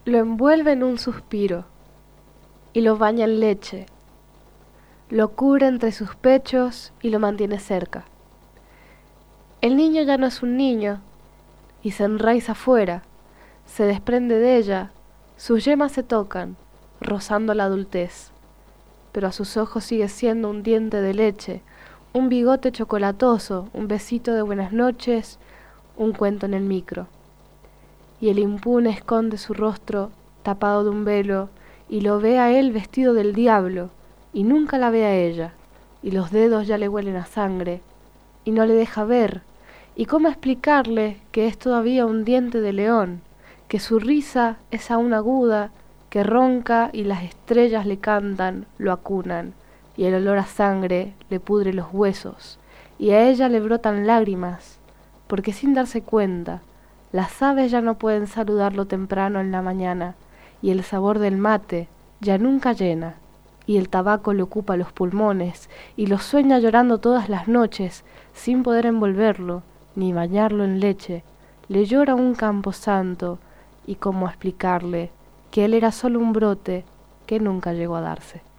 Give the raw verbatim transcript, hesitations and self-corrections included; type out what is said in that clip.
Lo envuelve en un suspiro y lo baña en leche, lo cubre entre sus pechos y lo mantiene cerca. El niño ya no es un niño y se enraiza afuera, se desprende de ella, sus yemas se tocan, rozando la adultez, pero a sus ojos sigue siendo un diente de leche, un bigote chocolatoso, un besito de buenas noches, un cuento en el micro. Y el impune esconde su rostro tapado de un velo y lo ve a él vestido del diablo y nunca la ve a ella, y los dedos ya le huelen a sangre y no le deja ver. ¿Y cómo explicarle que es todavía un diente de león, que su risa es aún aguda, que ronca y las estrellas le cantan, lo acunan, y el olor a sangre le pudre los huesos, y a ella le brotan lágrimas, porque sin darse cuenta, las aves ya no pueden saludarlo temprano en la mañana, y el sabor del mate ya nunca llena, y el tabaco le ocupa los pulmones, y lo sueña llorando todas las noches, sin poder envolverlo, ni bañarlo en leche. Le llora un camposanto, y cómo explicarle que él era solo un brote que nunca llegó a darse.